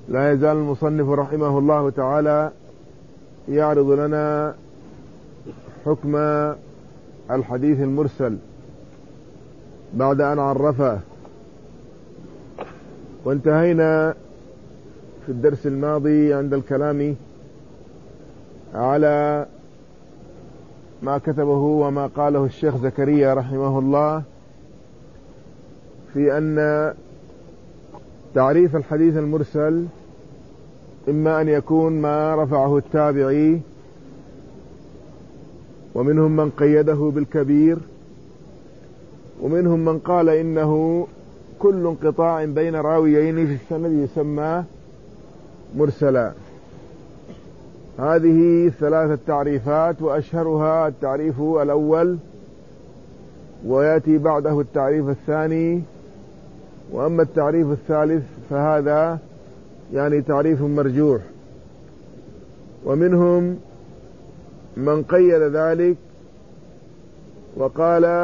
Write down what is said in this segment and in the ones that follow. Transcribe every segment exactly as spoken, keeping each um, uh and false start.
لا يزال المصنف رحمه الله تعالى يعرض لنا حكم الحديث المرسل بعد أن عرفه، وانتهينا في الدرس الماضي عند الكلام على ما كتبه وما قاله الشيخ زكريا رحمه الله في أن تعريف الحديث المرسل إما أن يكون ما رفعه التابعي، ومنهم من قيده بالكبير، ومنهم من قال إنه كل انقطاع بين راويين في السند يسمى مرسلا. هذه ثلاثة تعريفات، وأشهرها التعريف الأول، ويأتي بعده التعريف الثاني، وأما التعريف الثالث فهذا يعني تعريف مرجوح. ومنهم من قيد ذلك وقال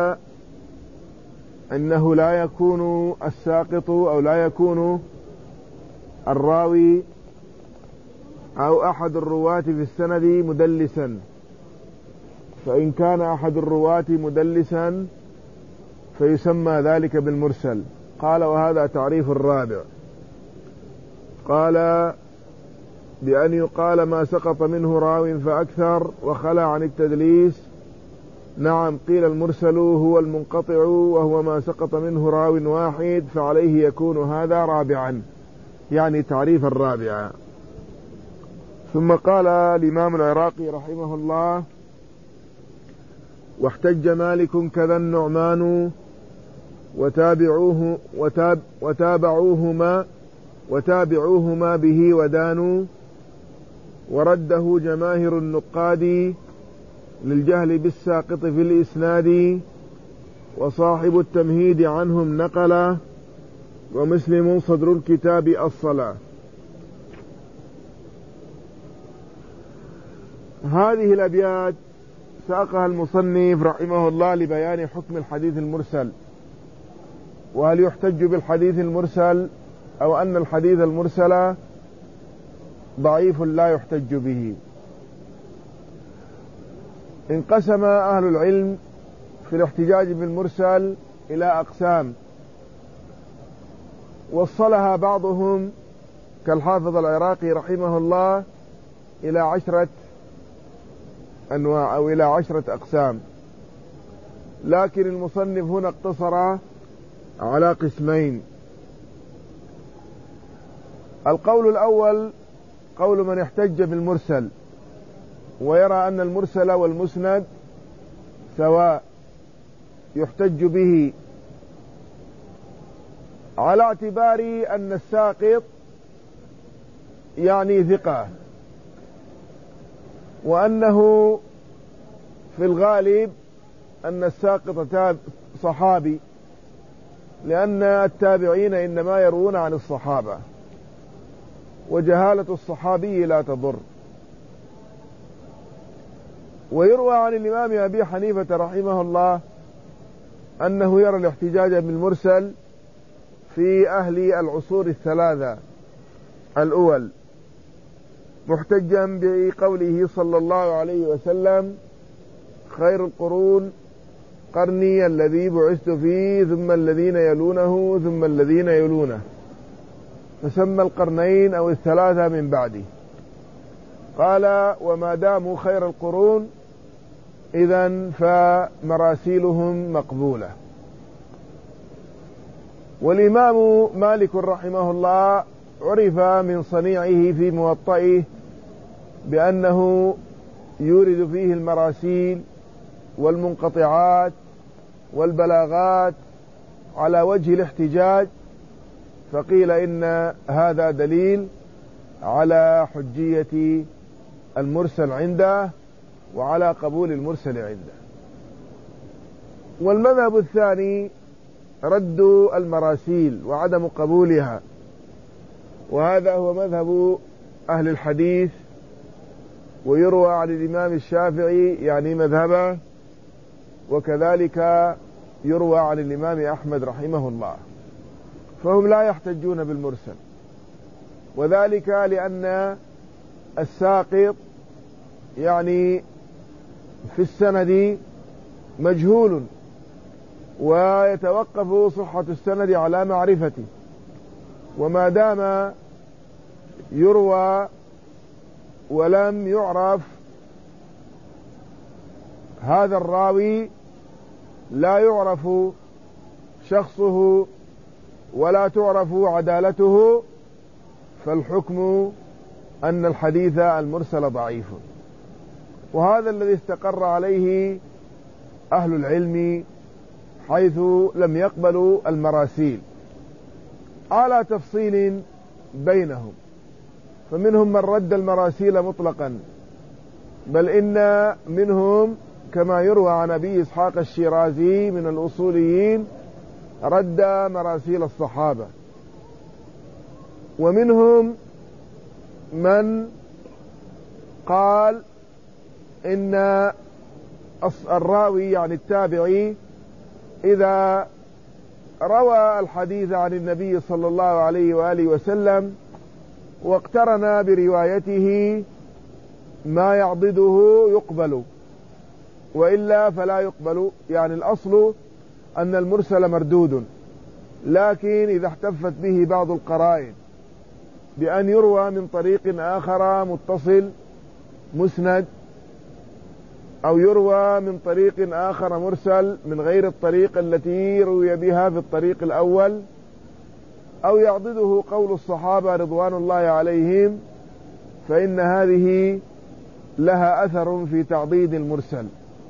إنه لا يكون الساقط أو لا يكون الراوي أو أحد الرواة في السند مدلسا، فإن كان أحد الرواة مدلسا فيسمى ذلك بالمرسل. قال وهذا تعريف الرابع، قال بأن يقال ما سقط منه راو فأكثر وخلى عن التدليس. نعم، قيل المرسل هو المنقطع وهو ما سقط منه راو واحد، فعليه يكون هذا رابعا، يعني تعريف الرابع. ثم قال الإمام العراقي رحمه الله: واحتج مالك كذا النعمان وتابعوه وتاب وتابعوهما وتابعوهما به ودانوا، ورده جماهر النقاد للجهل بالساقط في الإسناد، وصاحب التمهيد عنهم نقلا، ومسلم صدر الكتاب الصلاة. هذه الأبيات ساقها المصنف رحمه الله لبيان حكم الحديث المرسل، وهل يحتج بالحديث المرسل أو أن الحديث المرسل ضعيف لا يحتج به. انقسم أهل العلم في الاحتجاج بالمرسل إلى أقسام، وصلها بعضهم كالحافظ العراقي رحمه الله إلى عشرة أنواع أو إلى عشرة أقسام، لكن المصنف هنا اقتصر على قسمين. القول الأول قول من احتج بالمرسل ويرى أن المرسل والمسند سواء، يحتج به على اعتبار أن الساقط يعني ثقة، وأنه في الغالب أن الساقط صحابي، لأن التابعين إنما يروون عن الصحابة، وجهالة الصحابي لا تضر. ويروى عن الإمام أبي حنيفة رحمه الله أنه يرى الاحتجاج بالمرسل في أهل العصور الثلاثة الأول، محتجا بقوله صلى الله عليه وسلم: خير القرون قرني الذي بعثت فيه، ثم الذين يلونه، ثم الذين يلونه، فسمى القرنين أو الثلاثة من بعده. قال: وما داموا خير القرون إذن فمراسيلهم مقبولة. والإمام مالك رحمه الله عرف من صنيعه في موطئه بأنه يورد فيه المراسيل والمنقطعات والبلاغات على وجه الاحتجاج، فقيل إن هذا دليل على حجية المرسل عنده وعلى قبول المرسل عنده. والمذهب الثاني رد المراسيل وعدم قبولها، وهذا هو مذهب أهل الحديث، ويروى عن الإمام الشافعي يعني مذهبه، وكذلك يروى عن الإمام أحمد رحمه الله، فهم لا يحتجون بالمرسل. وذلك لأن الساقط يعني في السند مجهول، ويتوقف صحة السند على معرفته، وما دام يروى ولم يعرف هذا الراوي لا يعرف شخصه ولا تعرف عدالته، فالحكم أن الحديث المرسل ضعيف. وهذا الذي استقر عليه أهل العلم حيث لم يقبلوا المراسيل، على تفصيل بينهم، فمنهم من رد المراسيل مطلقا، بل إن منهم كما يروى عن أبي إسحاق الشيرازي من الأصوليين رد مراسيل الصحابة، ومنهم من قال إن الراوي يعني التابعي إذا روى الحديث عن النبي صلى الله عليه وآله وسلم واقترن بروايته ما يعضده يقبل، وإلا فلا يقبل. يعني الأصل أن المرسل مردود، لكن إذا احتفت به بعض القرائن بأن يروى من طريق آخر متصل مسند، أو يروى من طريق آخر مرسل من غير الطريق التي روي بها في الطريق الأول، أو يعضده قول الصحابة رضوان الله عليهم، فإن هذه لها أثر في تعضيد المرسل.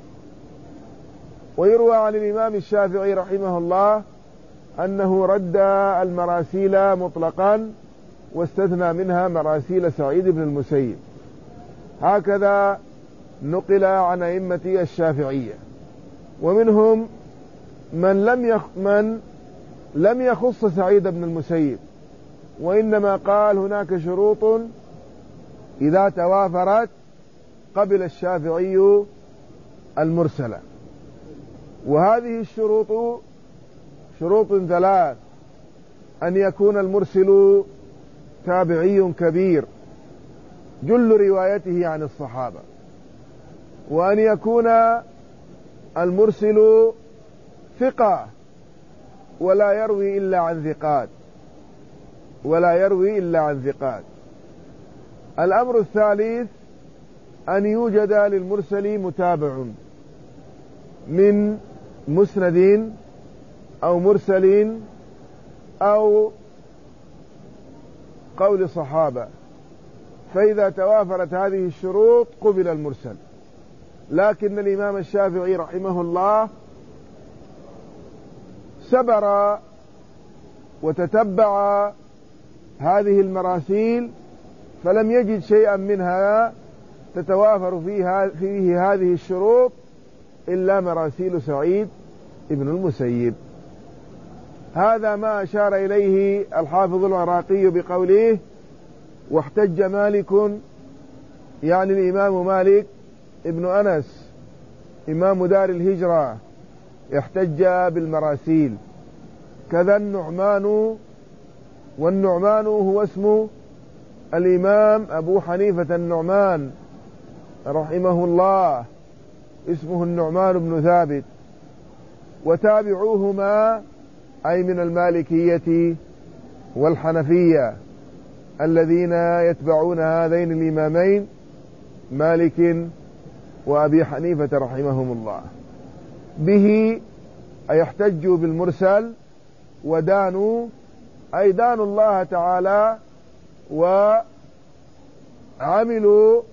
ويروى عن الإمام الشافعي رحمه الله أنه رد المراسيل مطلقا واستثنى منها مراسيل سعيد بن المسيب. هكذا نقل عن أئمة الشافعية. ومنهم من لم يخ من لم يخص سعيد بن المسيب، وإنما قال هناك شروط إذا توافرت قبل الشافعي المرسلة، وهذه الشروط شروط ثلاث: أن يكون المرسل تابعي كبير جل روايته عن الصحابة، وأن يكون المرسل ثقة ولا يروي إلا عن ثقات ولا يروي إلا عن ثقات. الأمر الثالث أن يوجد للمرسل متابع من مسند أو مرسل أو قول صحابة، فإذا توافرت هذه الشروط قبل المرسل. لكن الإمام الشافعي رحمه الله سبر وتتبع هذه المراسيل فلم يجد شيئا منها تتوافر فيها فيه هذه الشروط إلا مراسيل سعيد ابن المسيب. هذا ما أشار إليه الحافظ العراقي بقوله: واحتج مالك، يعني الإمام مالك ابن أنس إمام دار الهجرة، احتج بالمراسيل. كذا النعمان، والنعمان هو اسم الإمام أبو حنيفة النعمان رحمه الله، اسمه النعمان بن ثابت. وتابعوهما أي من المالكية والحنفية الذين يتبعون هذين الإمامين مالك وأبي حنيفة رحمهم الله. به أي احتجوا بالمرسل، ودانوا أي دانوا الله تعالى وعملوا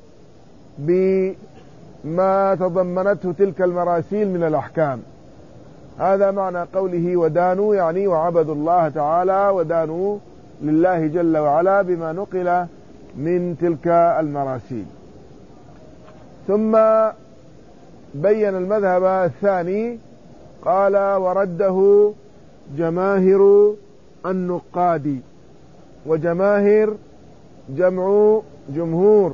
بما تضمنته تلك المراسيل من الأحكام. هذا معنى قوله ودانوا، يعني وعبدوا الله تعالى ودانوا لله جل وعلا بما نقل من تلك المراسيل. ثم بين المذهب الثاني، قال: ورده جماهر النقاد. وجماهر جمع جمهور،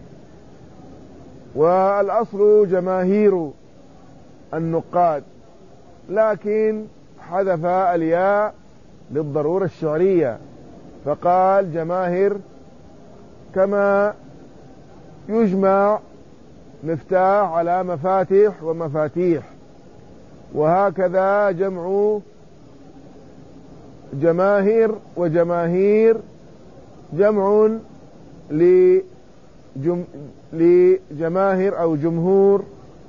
والأصل جماهير النقاد، لكن حذف الياء للضرورة الشعرية فقال جماهر كما يجمع مفتاح على مفاتيح ومفاتيح، وهكذا جمع جماهير وجماهير جمع لجم لجماهير أو جمهور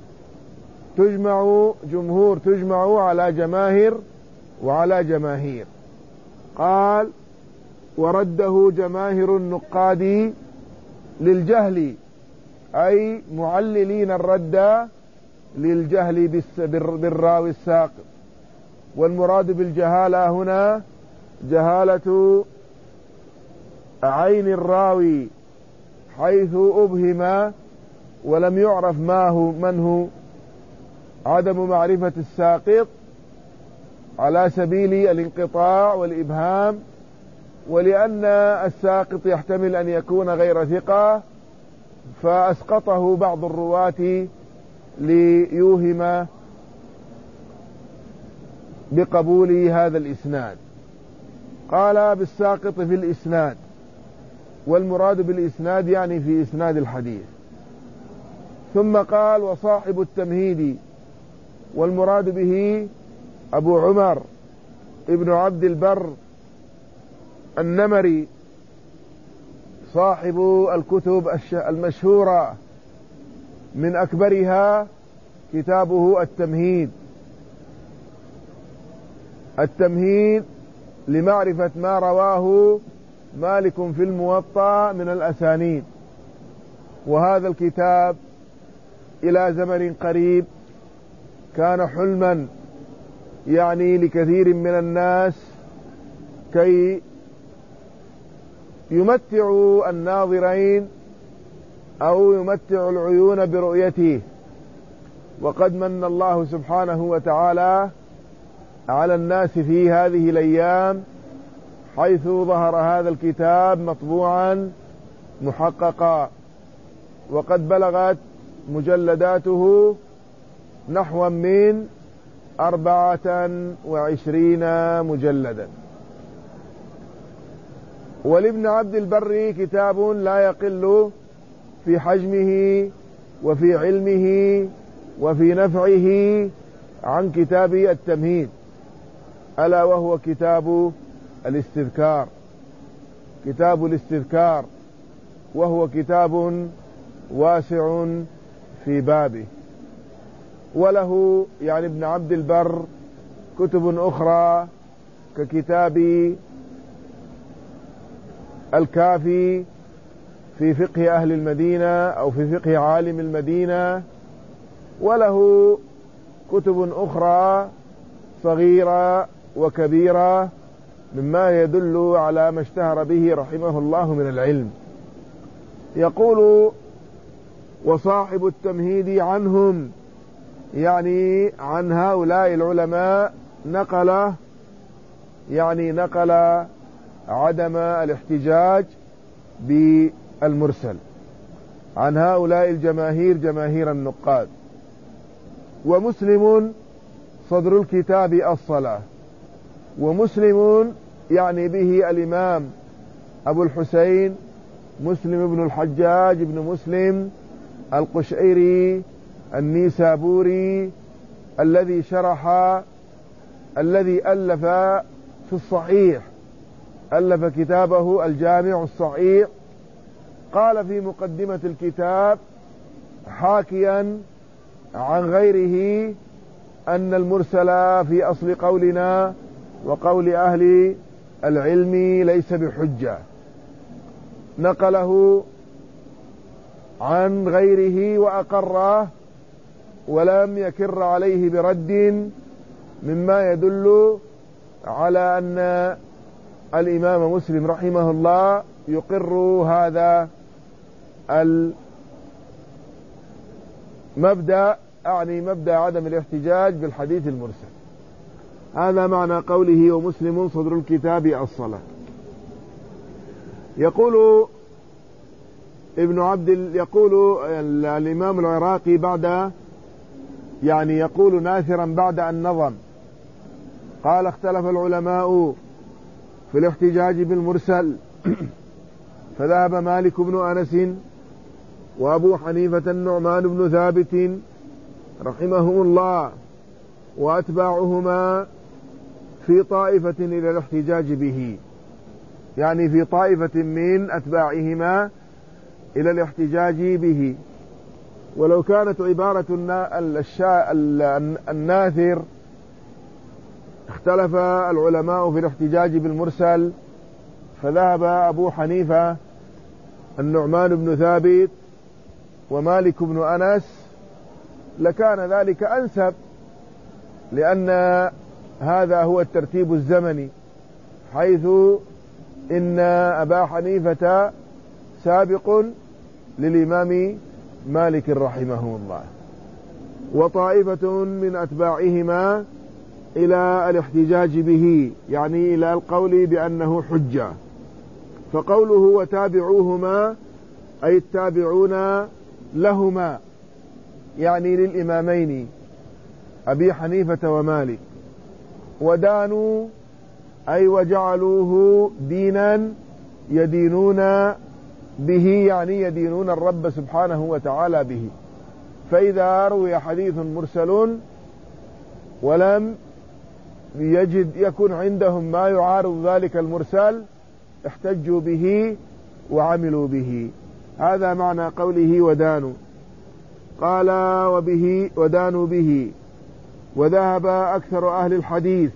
تجمع جمهور تجمع على جماهير وعلى جماهير. قال ورده جماهر النقاد للجهل، أي معللين الرد للجهل بالراوي الساقط. والمراد بالجهالة هنا جهالة عين الراوي، حيث أبهم ولم يعرف ما هو من هو، عدم معرفة الساقط على سبيل الانقطاع والإبهام، ولأن الساقط يحتمل أن يكون غير ثقة فأسقطه بعض الرواة ليوهم بقبول هذا الإسناد. قال بالساقط في الإسناد، والمراد بالإسناد يعني في إسناد الحديث. ثم قال وصاحب التمهيد، والمراد به أبو عمر ابن عبد البر النمري صاحب الكتب المشهورة، من أكبرها كتابه التمهيد. التمهيد لمعرفة ما رواه مالك في الموطأ من الأسانيد، وهذا الكتاب إلى زمن قريب كان حلما يعني لكثير من الناس كي يمتعوا الناظرين أو يمتعوا العيون برؤيته. وقد من الله سبحانه وتعالى على الناس في هذه الأيام، حيث ظهر هذا الكتاب مطبوعا محققا، وقد بلغت مجلداته نحو من أربعة وعشرين مجلدا. ولابن عبد البر كتاب لا يقل في حجمه وفي علمه وفي نفعه عن كتاب التمهيد، ألا وهو كتاب الاستذكار. كتاب الاستذكار وهو كتاب واسع في بابه. وله يعني ابن عبد البر كتب أخرى ككتاب الكافي في فقه أهل المدينة أو في فقه عالم المدينة، وله كتب أخرى صغيرة وكبيرة مما يدل على ما اشتهر به رحمه الله من العلم. يقول وصاحب التمهيد عنهم، يعني عن هؤلاء العلماء، نقل يعني نقل عدم الاحتجاج بالمرسل عن هؤلاء الجماهير جماهير النقاد. ومسلم صدر الكتاب الصلاة، ومسلم يعني به الإمام أبو الحسين مسلم بن الحجاج بن مسلم القشيري النيسابوري الذي شرح الذي ألف في الصحيح، ألف كتابه الجامع الصحيح. قال في مقدمة الكتاب حاكيا عن غيره أن المرسل في أصل قولنا وقول أهل العلم ليس بحجة، نقله عن غيره وأقره ولم يكر عليه برد، مما يدل على أن الإمام مسلم رحمه الله يقر هذا المبدأ، أعني مبدأ عدم الاحتجاج بالحديث المرسل. هذا معنى قوله ومسلم صدر الكتاب الصلاة. يقول ابن عبد يقول الإمام العراقي بعد يعني يقول ناثرا بعد أن نظم، قال اختلف العلماء في الاحتجاج بالمرسل فذهب مالك بن أنس وأبو حنيفة النعمان بن ثابت رحمهم الله وأتباعهما في طائفة إلى الاحتجاج به، يعني في طائفة من أتباعهما إلى الاحتجاج به. ولو كانت عبارة الناثر اختلف العلماء في الاحتجاج بالمرسل، فذهب أبو حنيفة النعمان بن ثابت ومالك بن أنس، لكان ذلك أنسب، لأن هذا هو الترتيب الزمني، حيث إن أبا حنيفة سابق للإمام مالك رحمه الله، وطائفة من أتباعهما إلى الاحتجاج به، يعني إلى القول بأنه حجة. فقوله وتابعوهما أي التابعون لهما، يعني للإمامين أبي حنيفة ومالك. ودانوا أي وجعلوه دينا يدينون به، يعني يدينون الرب سبحانه وتعالى به. فإذا روي حديث مرسل ولم يجد يكون عندهم ما يعارض ذلك المرسل احتجوا به وعملوا به. هذا معنى قوله ودانوا. قال وبه ودانوا به. وذهب أكثر أهل الحديث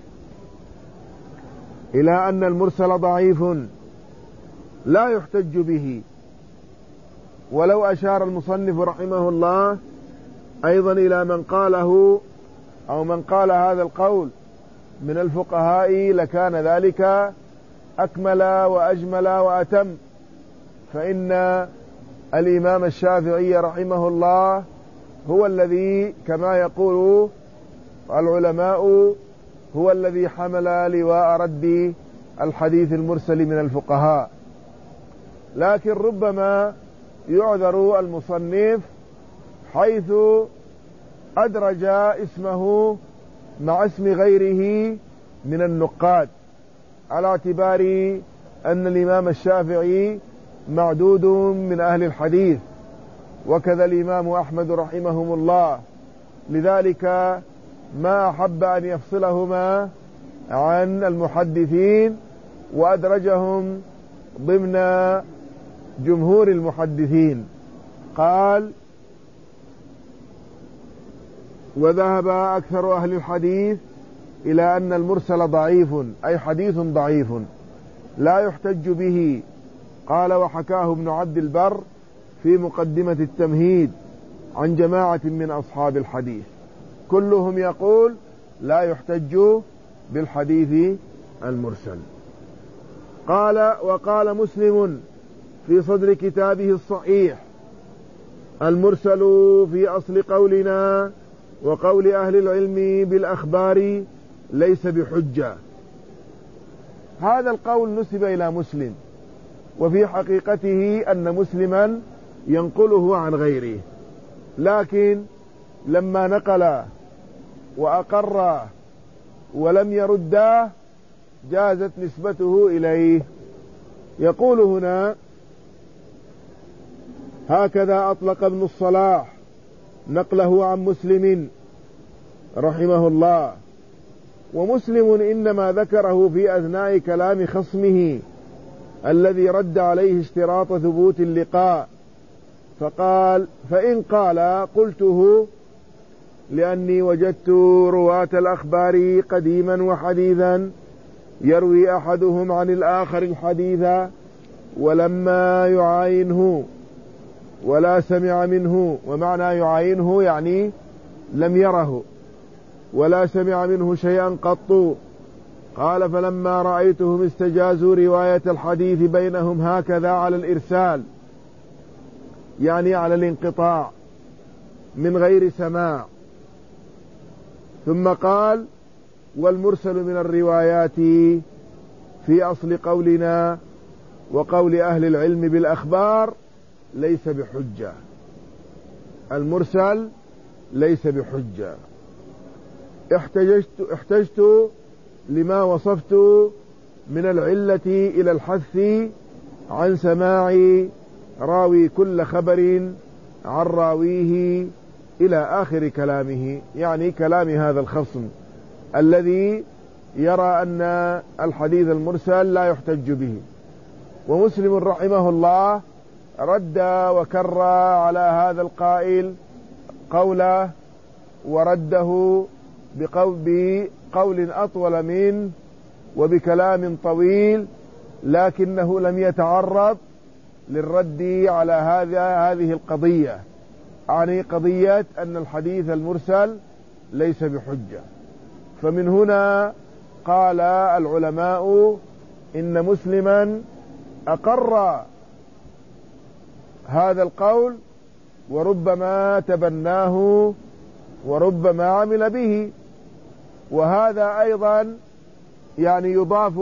إلى أن المرسل ضعيف لا يحتج به. ولو أشار المصنف رحمه الله أيضا إلى من قاله أو من قال هذا القول من الفقهاء لكان ذلك أكمل وأجمل وأتم. فإن الإمام الشافعي رحمه الله هو الذي كما يقول العلماء هو الذي حمل لواء رد الحديث المرسل من الفقهاء. لكن ربما يعذر المصنف حيث أدرج اسمه مع اسم غيره من النقاد، على اعتبار أن الإمام الشافعي معدود من أهل الحديث، وكذا الإمام أحمد رحمهم الله. لذلك ما أحب أن يفصلهما عن المحدثين وأدرجهم ضمن جمهور المحدثين. قال وذهب أكثر أهل الحديث إلى أن المرسل ضعيف، أي حديث ضعيف لا يحتج به. قال وحكاه ابن عبد البر في مقدمة التمهيد عن جماعة من أصحاب الحديث، كلهم يقول لا يحتج بالحديث المرسل. قال وقال مسلم في صدر كتابه الصحيح المرسل في أصل قولنا وقول أهل العلم بالأخبار ليس بحجة. هذا القول نسب إلى مسلم، وفي حقيقته أن مسلما ينقله عن غيره، لكن لما نقل وأقر ولم يرده جازت نسبته إليه. يقول هنا هكذا أطلق ابن الصلاح نقله عن مسلم رحمه الله. ومسلم إنما ذكره في أثناء كلام خصمه الذي رد عليه اشتراط ثبوت اللقاء، فقال فإن قال قلته لأني وجدت رواة الأخبار قديما وحديثا يروي أحدهم عن الآخر الحديث ولما يعاينه ولا سمع منه. ومعنى يعاينه يعني لم يره ولا سمع منه شيئا قط. قال فلما رأيتهم استجازوا رواية الحديث بينهم هكذا على الإرسال، يعني على الانقطاع من غير سماع. ثم قال والمرسل من الروايات في أصل قولنا وقول أهل العلم بالأخبار ليس بحجة. المرسل ليس بحجة. احتجت, احتجت لما وصفت من العلة إلى الحث عن سماع راوي كل خبر عن راويه إلى آخر كلامه، يعني كلام هذا الخصم الذي يرى أن الحديث المرسل لا يحتج به. ومسلم رحمه الله رد وكر على هذا القائل قوله، ورده بقول أطول منه وبكلام طويل، لكنه لم يتعرض للرد على هذا هذه القضية، يعني قضية أن الحديث المرسل ليس بحجة. فمن هنا قال العلماء إن مسلما أقر هذا القول، وربما تبناه وربما عمل به. وهذا أيضا يعني يضاف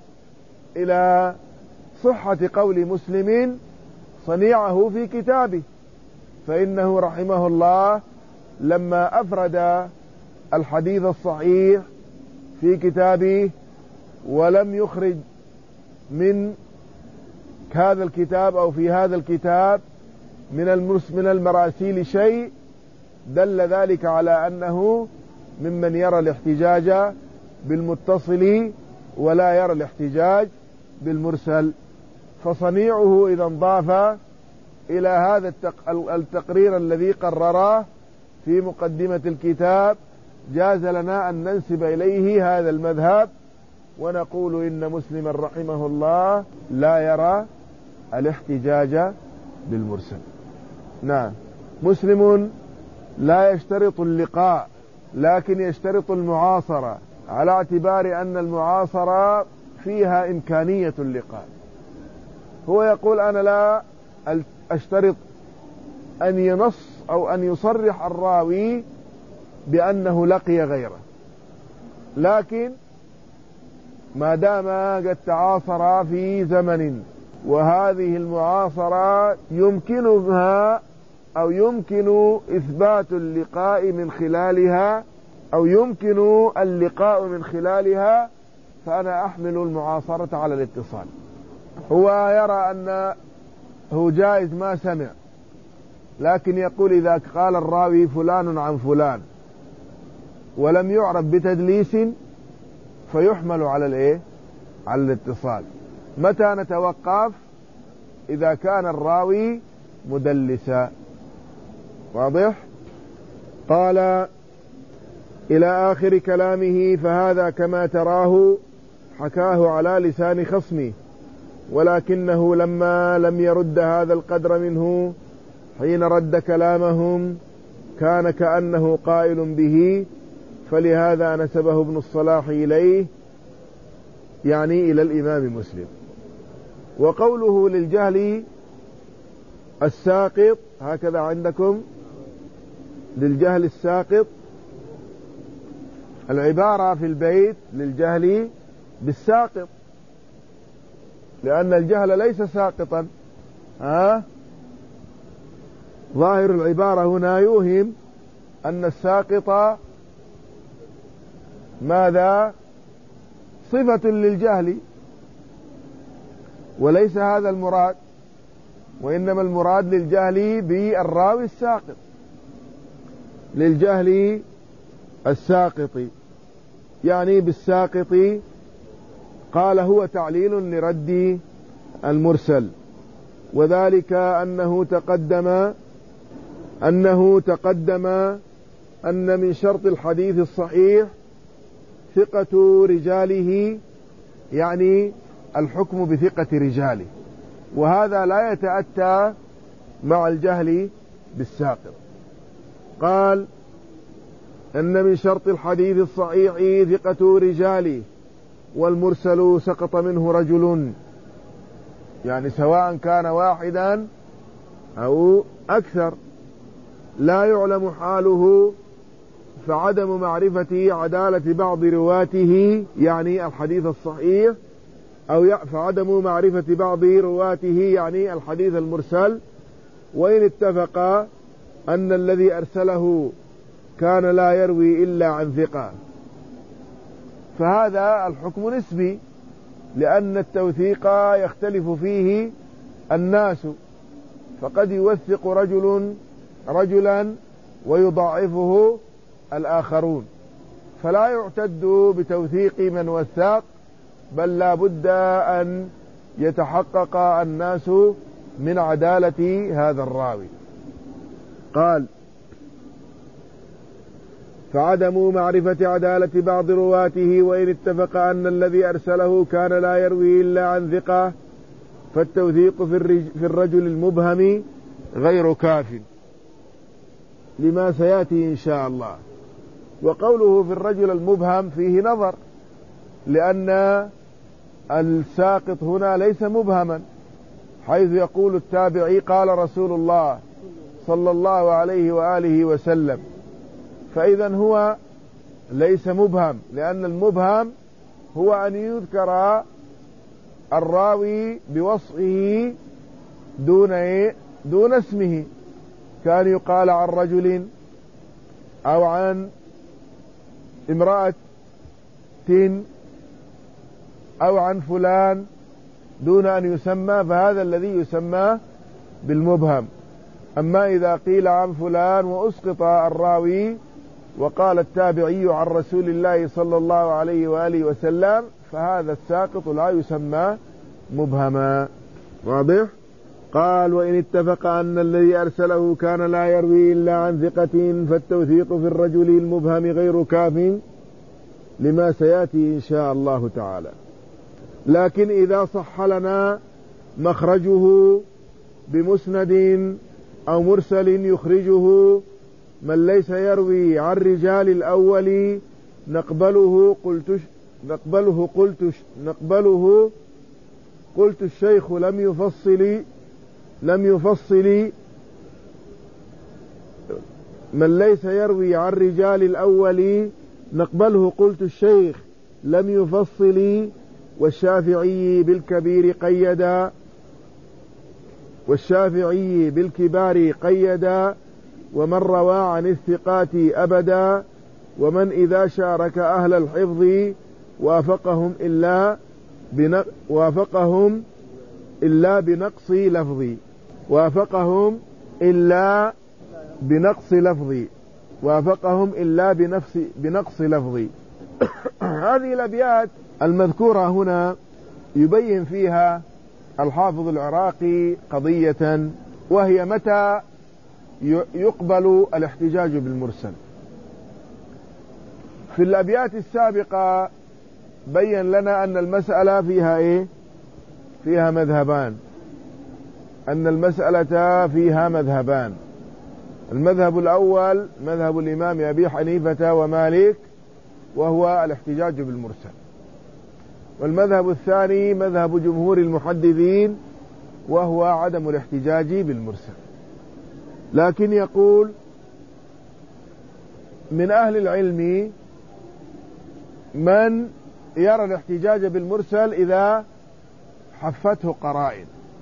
إلى صحة قول مسلم صنيعه في كتابه، فإنه رحمه الله لما أفرد الحديث الصحيح في كتابه ولم يخرج من هذا الكتاب أو في هذا الكتاب من من المراسيل شيء، دل ذلك على أنه ممن يرى الاحتجاج بالمتصل ولا يرى الاحتجاج بالمرسل. فصنيعه إذا انضاف إلى هذا التقرير الذي قرره في مقدمة الكتاب، جاز لنا أن ننسب إليه هذا المذهب ونقول إن مسلما رحمه الله لا يرى الاحتجاج بالمرسل. نعم، مسلم لا يشترط اللقاء لكن يشترط المعاصرة، على اعتبار أن المعاصرة فيها إمكانية اللقاء. هو يقول أنا لا أشترط أن ينص أو أن يصرح الراوي بأنه لقي غيره، لكن ما دام قد تعاصر في زمن، وهذه المعاصرة يمكنها أو يمكن إثبات اللقاء من خلالها أو يمكن اللقاء من خلالها، فأنا أحمل المعاصرة على الاتصال. هو يرى أنه جائز ما سمع، لكن يقول إذا قال الراوي فلان عن فلان ولم يعرف بتدليس فيحمل على الايه على الاتصال. متى نتوقف؟ إذا كان الراوي مدلسا. واضح؟ قال إلى آخر كلامه، فهذا كما تراه حكاه على لسان خصمه، ولكنه لما لم يرد هذا القدر منه حين رد كلامهم كان كأنه قائل به، فلهذا نسبه ابن الصلاح إليه، يعني إلى الإمام مسلم. وقوله للجهل الساقط، هكذا عندكم للجهل الساقط، العبارة في البيت للجهل بالساقط، لأن الجهل ليس ساقطا. ها؟ ظاهر العبارة هنا يوهم أن الساقط ماذا؟ صفة للجهل، وليس هذا المراد، وإنما المراد للجهل بالراوي الساقط، للجهل الساقط يعني بالساقط. قال هو تعليل لرد المرسل، وذلك أنه تقدم أنه تقدم أن من شرط الحديث الصحيح ثقة رجاله، يعني الحكم بثقة رجاله، وهذا لا يتأتى مع الجهل بالساقط. قال أن من شرط الحديث الصحيح ثقة رجاله، والمرسل سقط منه رجل، يعني سواء كان واحدا أو أكثر، لا يعلم حاله، فعدم معرفة عدالة بعض رواته يعني الحديث الصحيح، أو فعدم معرفة بعض رواته يعني الحديث المرسل، وإن اتفق أن الذي أرسله كان لا يروي إلا عن ثقة، فهذا الحكم نسبي، لأن التوثيق يختلف فيه الناس، فقد يوثق رجل رجلا ويضعفه الآخرون، فلا يعتد بتوثيق من وثق، بل لا بد أن يتحقق الناس من عدالة هذا الراوي. قال: فعدم معرفة عدالة بعض رواته، وإن اتفق أن الذي أرسله كان لا يروي إلا عن ثقة، فالتوثيق في الرجل المبهم غير كاف، لما سيأتي إن شاء الله. وقوله في الرجل المبهم فيه نظر، لأن الساقط هنا ليس مبهما، حيث يقول التابعي قال رسول الله صلى الله عليه وآله وسلم، فإذا هو ليس مبهم، لأن المبهم هو أن يذكر الراوي بوصفه دون دون اسمه، كان يقال عن رجل أو عن امرأة أو عن فلان دون أن يسمى، فهذا الذي يسمى بالمبهم. أما إذا قيل عن فلان وأسقط الراوي وقال التابعي عن رسول الله صلى الله عليه وآله وسلم، فهذا الساقط لا يسمى مبهما. واضح؟ قال: وإن اتفق أن الذي أرسله كان لا يروي إلا عن ثقة، فالتوثيق في الرجل المبهم غير كاف، لما سيأتي إن شاء الله تعالى. لكن إذا صح لنا مخرجه بمسند أو مرسل يخرجه من ليس يروي عن رجال الأول، نقبله قلت نقبله قلت نقبله قلت الشيخ لم يفصل لم يفصل من ليس يروي عن رجال الأول نقبله قلت الشيخ لم يفصل، والشافعي بالكبير قيدا والشافعي بالكبار قيدا ومن روى عن الثقات أبدا، ومن إذا شارك أهل الحفظ وافقهم إلا وافقهم إلا بنقص لفظي وافقهم إلا بنقص لفظي وافقهم إلا بنفس بنقص لفظي. هذه الأبيات المذكورة هنا يبين فيها الحافظ العراقي قضية، وهي متى يقبل الاحتجاج بالمرسل. في الأبيات السابقة بين لنا أن المسألة فيها إيه؟ فيها مذهبان، أن المسألة فيها مذهبان. المذهب الأول مذهب الإمام أبي حنيفة ومالك، وهو الاحتجاج بالمرسل. والمذهب الثاني مذهب جمهور المحدثين، وهو عدم الاحتجاج بالمرسل. لكن يقول من أهل العلم من يرى الاحتجاج بالمرسل إذا حفته قرائن،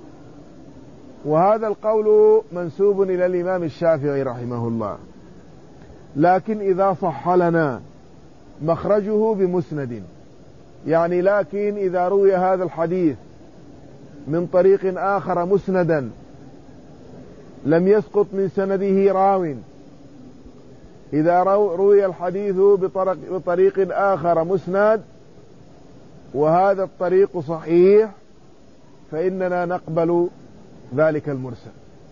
وهذا القول منسوب إلى الإمام الشافعي رحمه الله. لكن إذا صح لنا مخرجه بمسند، يعني لكن إذا روي هذا الحديث من طريق آخر مسندا لم يسقط من سنده راو، إذا روي الحديث بطريق, بطريق آخر مسند وهذا الطريق صحيح، فإننا نقبل ذلك المرسل،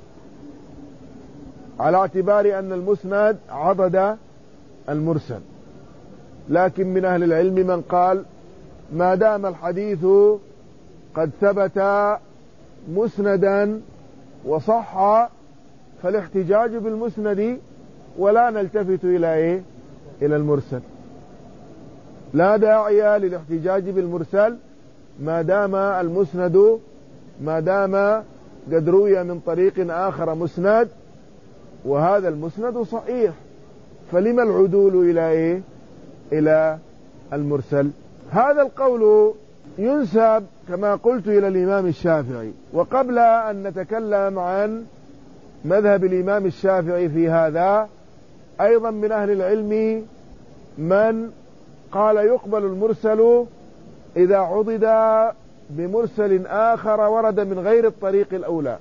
على اعتبار أن المسند عضد المرسل. لكن من أهل العلم من قال ما دام الحديث قد ثبت مسندا وصح فالاحتجاج بالمسند، ولا نلتفت إلى إيه؟ إلى المرسل. لا داعي للاحتجاج بالمرسل ما دام المسند ما دام قد روي من طريق آخر مسند وهذا المسند صحيح، فلما العدول إلى إيه؟ إلى المرسل. هذا القول ينسب كما قلت إلى الإمام الشافعي. وقبل أن نتكلم عن مذهب الإمام الشافعي في هذا، أيضا من أهل العلم من قال يقبل المرسل إذا عضد بمرسل آخر ورد من غير الطريق الأولى.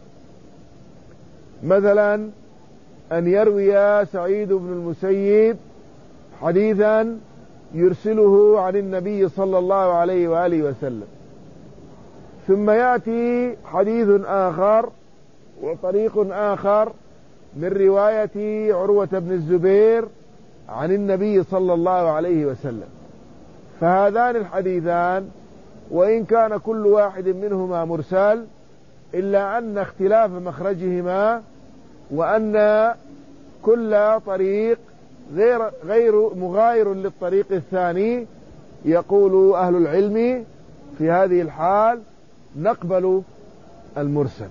مثلا أن يروي سعيد بن المسيب حديثا يرسله عن النبي صلى الله عليه وآله وسلم، ثم يأتي حديث آخر وطريق آخر من رواية عروة بن الزبير عن النبي صلى الله عليه وسلم. فهذان الحديثان وإن كان كل واحد منهما مرسل إلا أن اختلاف مخرجهما وأن كل طريق غير, غير مغاير للطريق الثاني، يقول أهل العلم في هذه الحال نقبل المرسل،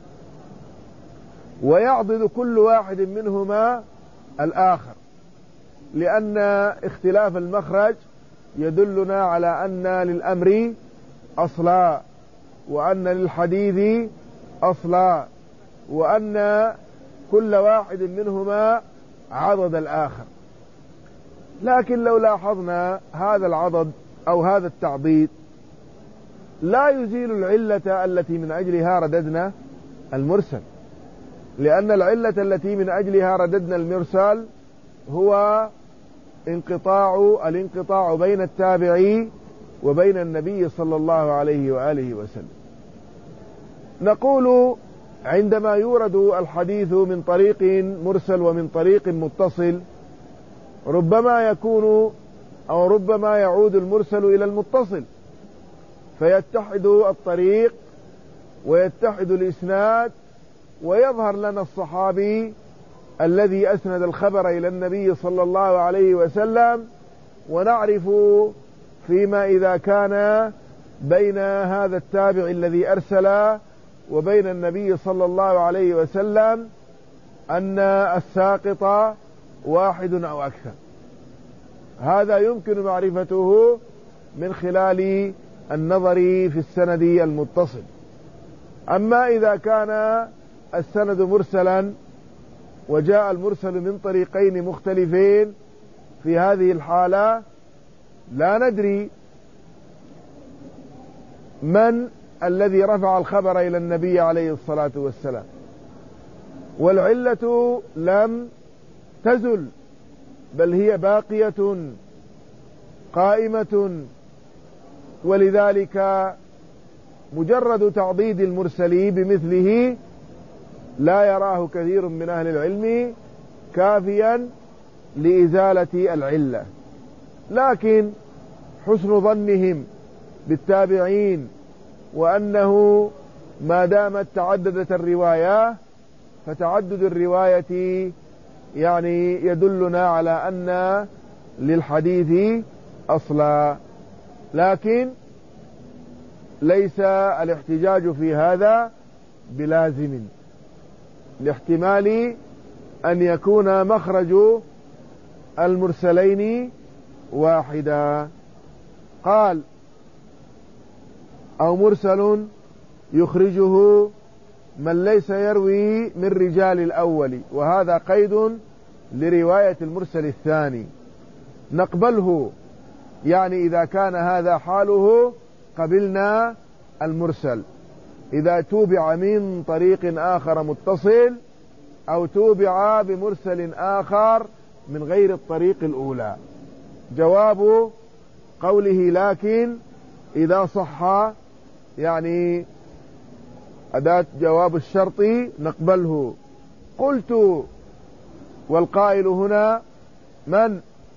ويعضد كل واحد منهما الآخر، لأن اختلاف المخرج يدلنا على أن للأمر أصلا، وأن للحديث أصلا، وأن كل واحد منهما عضد الآخر. لكن لو لاحظنا هذا العضد أو هذا التعضيد لا يزيل العلة التي من أجلها رددنا المرسل، لأن العلة التي من أجلها رددنا المرسل هو انقطاع الانقطاع بين التابعي وبين النبي صلى الله عليه وآله وسلم. نقول عندما يورد الحديث من طريق مرسل ومن طريق متصل ربما يكون أو ربما يعود المرسل إلى المتصل فيتحد الطريق ويتحد الإسناد، ويظهر لنا الصحابي الذي أسند الخبر إلى النبي صلى الله عليه وسلم، ونعرف فيما إذا كان بين هذا التابع الذي أرسل وبين النبي صلى الله عليه وسلم أن الساقط واحد أو أكثر. هذا يمكن معرفته من خلال النظر في السند المتصل. أما إذا كان السند مرسلا وجاء المرسل من طريقين مختلفين، في هذه الحالة لا ندري من الذي رفع الخبر إلى النبي عليه الصلاة والسلام، والعلة لم تزل بل هي باقية قائمة. ولذلك مجرد تعضيد المرسل بمثله لا يراه كثير من أهل العلم كافيا لإزالة العلة، لكن حسن ظنهم بالتابعين وأنه ما دامت تعددت الرواية فتعدد الرواية يعني يدلنا على أن للحديث أصلا، لكن ليس الاحتجاج في هذا بلازم، لاحتمال أن يكون مخرج المرسلين واحدا. قال أو مرسل يخرجه من ليس يروي من رجال الأول، وهذا قيد لرواية المرسل الثاني، نقبله، يعني إذا كان هذا حاله قبلنا المرسل إذا توبع من طريق آخر متصل أو توبع بمرسل آخر من غير الطريق الأولى. جواب قوله لكن إذا صح، يعني أداة جواب الشرط نقبله. قلت والقائل هنا من؟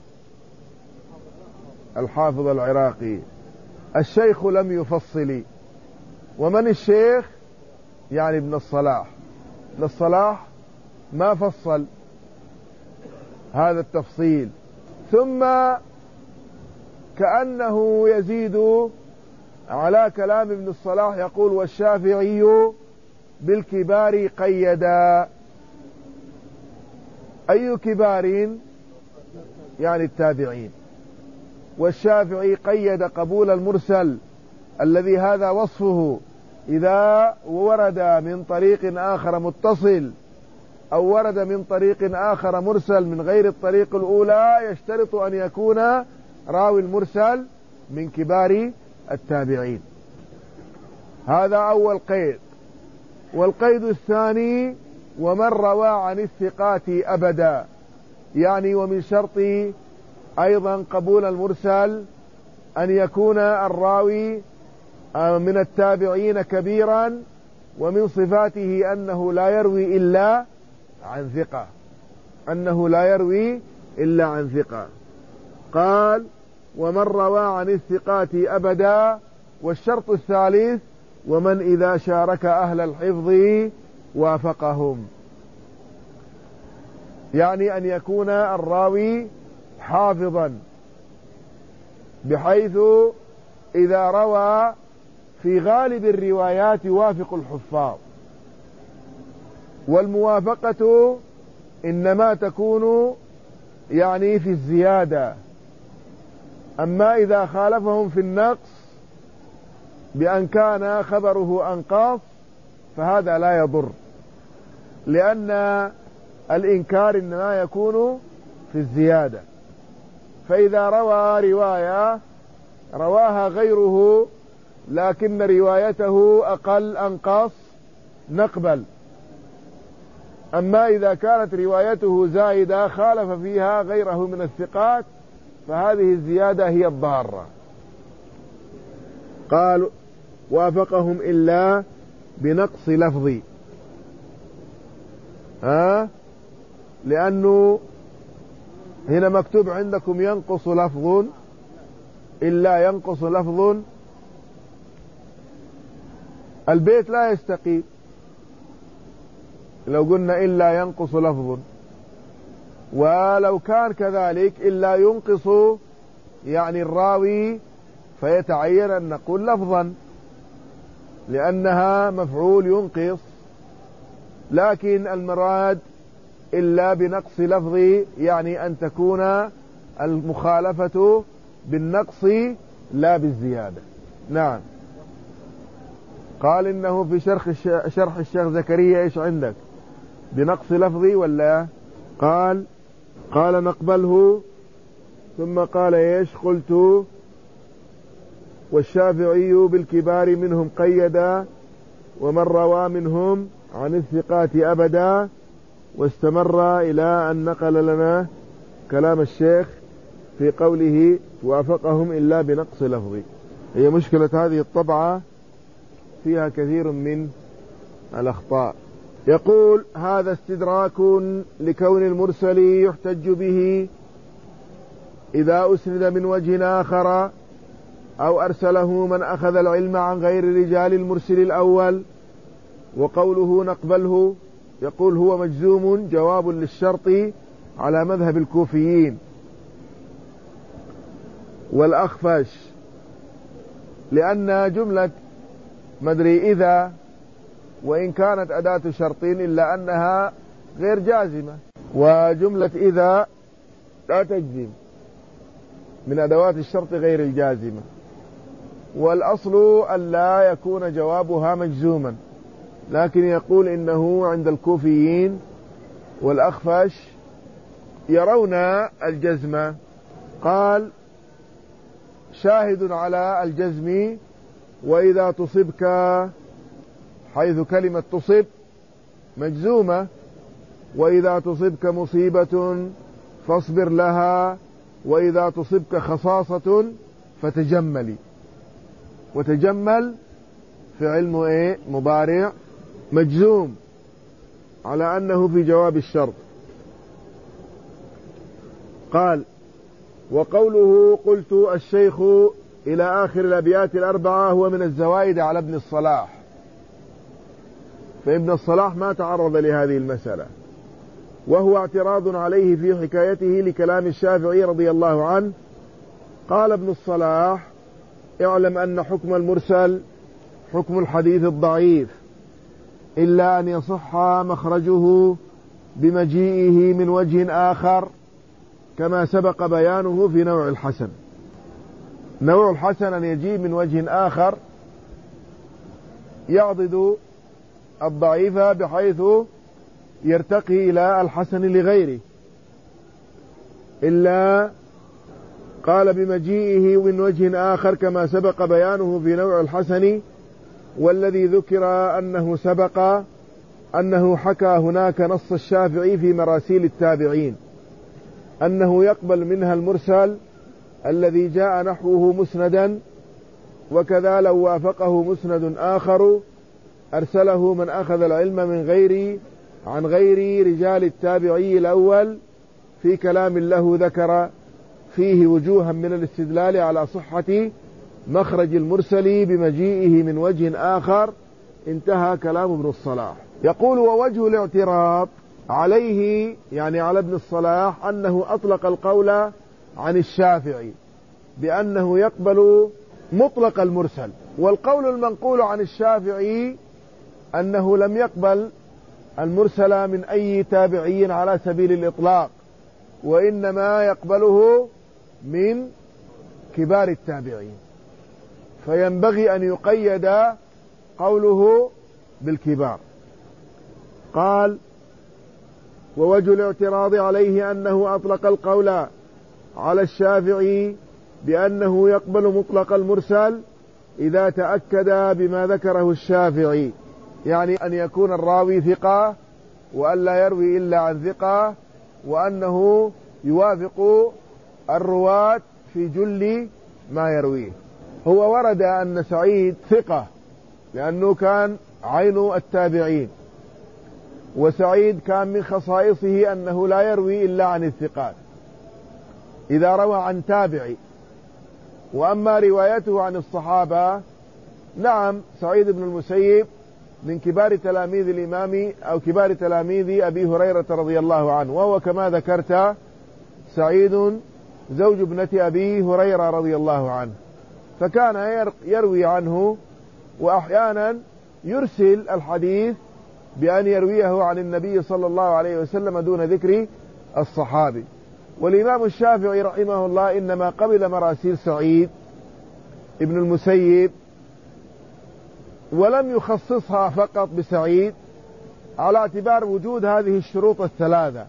الحافظ العراقي. الشيخ لم يفصل. ومن الشيخ؟ يعني ابن الصلاح. ابن الصلاح ما فصل هذا التفصيل. ثم كأنه يزيد على كلام ابن الصلاح يقول والشافعي بالكبار قيدا. أي كبار؟ يعني التابعين. والشافعي قيد قبول المرسل الذي هذا وصفه إذا ورد من طريق آخر متصل أو ورد من طريق آخر مرسل من غير الطريق الأولى، يشترط أن يكون راوي المرسل من كبار التابعين. هذا أول قيد. والقيد الثاني ومن روى عن الثقات أبدا، يعني ومن شرط أيضا قبول المرسل أن يكون الراوي من التابعين كبيرا، ومن صفاته أنه لا يروي إلا عن ثقة، أنه لا يروي إلا عن ثقة. قال ومن روى عن الثقات أبدا. والشرط الثالث ومن إذا شارك أهل الحفظ وافقهم، يعني أن يكون الراوي حافظا بحيث إذا روى في غالب الروايات يوافق الحفاظ، والموافقة إنما تكون يعني في الزيادة. أما إذا خالفهم في النقص بأن كان خبره أنقاص فهذا لا يضر، لأن الإنكار إنما يكون في الزيادة. فإذا روى رواية رواها غيره لكن روايته أقل أنقص نقبل. أما إذا كانت روايته زائدة خالف فيها غيره من الثقات فهذه الزيادة هي الضارة. قال وافقهم إلا بنقص لفظي، ها لأنه هنا مكتوب عندكم ينقص لفظ، إلا ينقص لفظ، البيت لا يستقيم لو قلنا إلا ينقص لفظ. ولو كان كذلك إلا ينقص يعني الراوي فيتعين أن نقول لفظا لأنها مفعول ينقص، لكن المراد إلا بنقص لفظي، يعني أن تكون المخالفة بالنقص لا بالزيادة. نعم. قال إنه في شرح شرح الشيخ زكريا إيش عندك بنقص لفظي ولا؟ قال قال نقبله، ثم قال إيش قلت والشافعي بالكبار منهم قيدا، ومن روى منهم عن الثقات أبدا، واستمر إلى أن نقل لنا كلام الشيخ في قوله وافقهم إلا بنقص لفظي. هي مشكلة هذه الطبعة فيها كثير من الأخطاء. يقول هذا استدراك لكون المرسل يحتج به إذا أسند من وجه آخر أو أرسله من أخذ العلم عن غير رجال المرسل الأول. وقوله نقبله يقول هو مجزوم جواب للشرط على مذهب الكوفيين والأخفش، لأن جملة مدري إذا وإن كانت أداة شرطين إلا أنها غير جازمة، وجملة إذا لا تجزم من أدوات الشرط غير الجازمة، والأصل ألا يكون جوابها مجزوما، لكن يقول إنه عند الكوفيين والأخفش يرون الجزم. قال شاهد على الجزم وإذا تصبك، حيث كلمة تصب مجزومة، وإذا تصبك مصيبة فاصبر لها، وإذا تصبك خصاصة فتجملي. وتجمل فعل ايه مضارع مجزوم على أنه في جواب الشرط. قال وقوله قلت الشيخ إلى آخر الأبيات الأربعة هو من الزوائد على ابن الصلاح، فابن الصلاح ما تعرض لهذه المسألة، وهو اعتراض عليه في حكايته لكلام الشافعي رضي الله عنه. قال ابن الصلاح اعلم أن حكم المرسل حكم الحديث الضعيف إلا أن يصح مخرجه بمجيئه من وجه آخر كما سبق بيانه في نوع الحسن. نوع الحسن أن يجيء من وجه آخر يعضد الضعيف بحيث يرتقي إلى الحسن لغيره، إلا قال بمجيئه من وجه آخر كما سبق بيانه في نوع الحسن والذي ذكر أنه سبق أنه حكى هناك نص الشافعي في مراسيل التابعين أنه يقبل منها المرسل الذي جاء نحوه مسندا، وكذا لو وافقه مسند آخر أرسله من أخذ العلم من غير عن غير رجال التابعي الأول في كلام له ذكر فيه وجوها من الاستدلال على صحة مخرج المرسل بمجيئه من وجه آخر. انتهى كلام ابن الصلاح. يقول: ووجه الاعتراض عليه يعني على ابن الصلاح أنه أطلق القول عن الشافعي بأنه يقبل مطلق المرسل، والقول المنقول عن الشافعي أنه لم يقبل المرسل من أي تابعي على سبيل الإطلاق، وإنما يقبله من كبار التابعين، فينبغي أن يقيد قوله بالكبار. قال: ووجه الاعتراض عليه أنه أطلق القول على الشافعي بأنه يقبل مطلق المرسل إذا تأكد بما ذكره الشافعي، يعني أن يكون الراوي ثقة وأن لا يروي إلا عن ثقة، وأنه يوافق الرواة في جل ما يرويه. هو ورد أن سعيد ثقة لأنه كان عين التابعين، وسعيد كان من خصائصه أنه لا يروي إلا عن الثقات إذا روى عن تابعي. وأما روايته عن الصحابة، نعم سعيد بن المسيب من كبار تلاميذ الإمام أو كبار تلاميذ أبي هريرة رضي الله عنه، وهو كما ذكرت سعيد زوج ابنة أبي هريرة رضي الله عنه، فكان يروي عنه، وأحيانا يرسل الحديث بأن يرويه عن النبي صلى الله عليه وسلم دون ذكر الصحابي. والإمام الشافعي رحمه الله إنما قبل مراسيل سعيد ابن المسيب ولم يخصصها فقط بسعيد على اعتبار وجود هذه الشروط الثلاثة،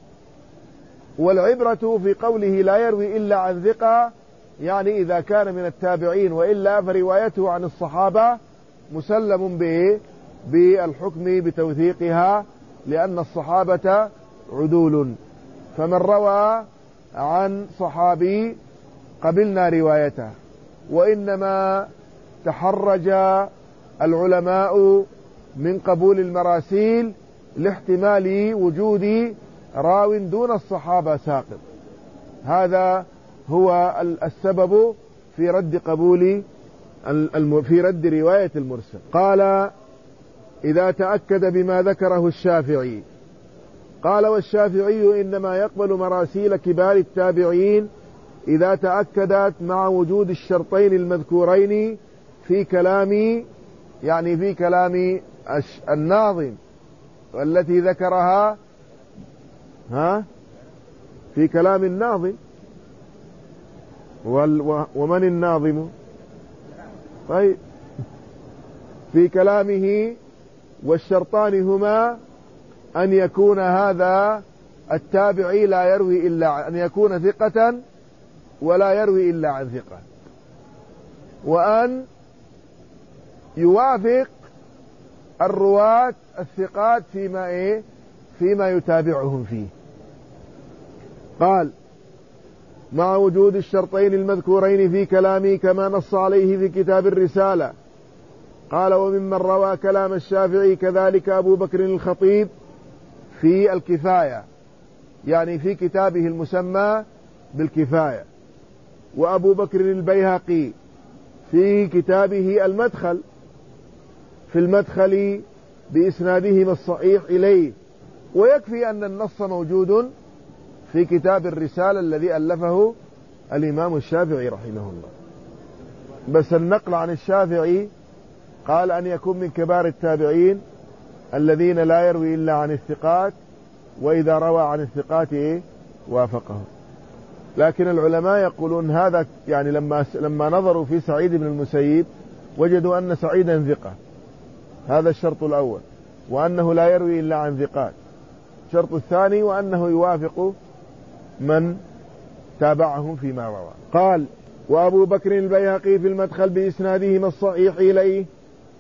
والعبرة في قوله لا يروي إلا عن ثقة، يعني إذا كان من التابعين، وإلا فروايته عن الصحابة مسلم به بالحكم بتوثيقها، لأن الصحابة عدول، فمن روى عن صحابي قبلنا روايته. وإنما تحرج العلماء من قبول المراسيل لاحتمال وجود راو دون الصحابة ساقط، هذا هو السبب في رد قبول في رد رواية المرسل. قال: إذا تأكد بما ذكره الشافعي. قال: والشافعي إنما يقبل مراسيل كبار التابعين إذا تأكدت مع وجود الشرطين المذكورين في كلام، يعني في كلام الناظم والتي ذكرها ها في كلام الناظم. ومن الناظم؟ طيب، في كلامه، والشرطان هما أن يكون هذا التابعي لا يروي إلا أن يكون ثقة ولا يروي إلا عن ثقة، وأن يوافق الرواة الثقات فيما إيه فيما يتابعهم فيه. قال: مع وجود الشرطين المذكورين في كلامي كما نص عليه في كتاب الرسالة. قال: وممن روى كلام الشافعي كذلك أبو بكر الخطيب في الكفاية، يعني في كتابه المسمى بالكفاية، وأبو بكر البيهقي في كتابه المدخل في المدخل بإسنادهما الصحيح إليه. ويكفي أن النص موجود في كتاب الرسالة الذي ألفه الإمام الشافعي رحمه الله، بس النقل عن الشافعي قال أن يكون من كبار التابعين الذين لا يروي إلا عن الثقات، وإذا روى عن الثقات إيه وافقه. لكن العلماء يقولون هذا يعني لما لما نظروا في سعيد بن المسيب وجدوا أن سعيدا ثقة، هذا الشرط الأول، وأنه لا يروي إلا عن ثقات. الشرط الثاني وأنه يوافق من تابعهم فيما روى. قال: وأبو بكر البيهقي في المدخل بإسنادهما الصحيح إليه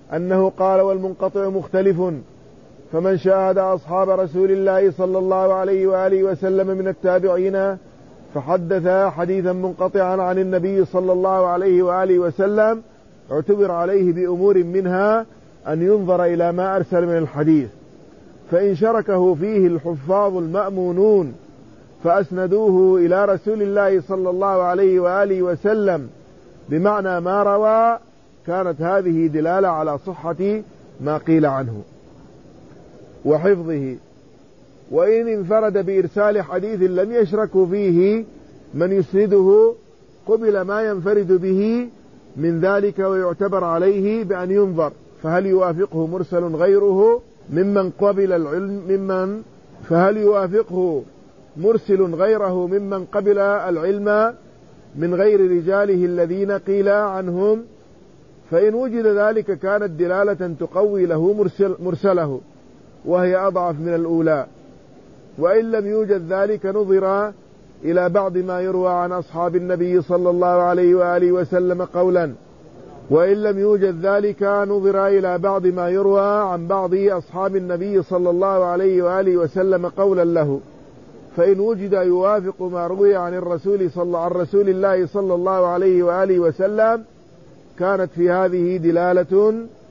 أنه قال: والمنقطع مختلف، فمن شاهد أصحاب رسول الله صلى الله عليه وآله وسلم من التابعين فحدث حديثا منقطعا عن النبي صلى الله عليه وآله وسلم اعتبر عليه بأمور منها أن ينظر إلى ما أرسل من الحديث، فإن شركه فيه الحفاظ المأمونون فأسندوه إلى رسول الله صلى الله عليه وآله وسلم بمعنى ما روى، كانت هذه دلالة على صحة ما قيل عنه وحفظه. وإن انفرد بإرسال حديث لم يشرك فيه من يسنده قبل ما ينفرد به من ذلك، ويعتبر عليه بأن ينظر فهل يوافقه مرسل غيره ممن قبل العلم ممن فهل يوافقه مرسل غيره ممن قبل العلم من غير رجاله الذين قيل عنهم، فإن وجد ذلك كانت دلالة تقوي له مرسل مرسله وهي أضعف من الأولى. وإن لم يوجد ذلك نظر إلى بعض ما يروى عن أصحاب النبي صلى الله عليه وآله وسلم قولا وإن لم يوجد ذلك نظر إلى بعض ما يروى عن بعض أصحاب النبي صلى الله عليه وآله وسلم قولا له، فإن وجد يوافق ما روي عن الرسول صلى عن رسول الله صلى الله عليه وآله وسلم كانت في هذه دلالة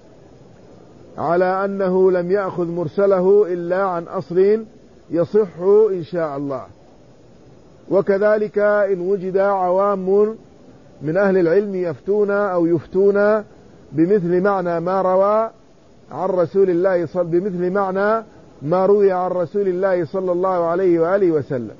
على أنه لم يأخذ مرسله إلا عن أصل يصح إن شاء الله. وكذلك إن وجد عوام من أهل العلم يفتون أو يفتون بمثل معنى ما روى عن رسول الله صلى بمثل معنى ما روي عن رسول الله صلى الله عليه وآله وسلم،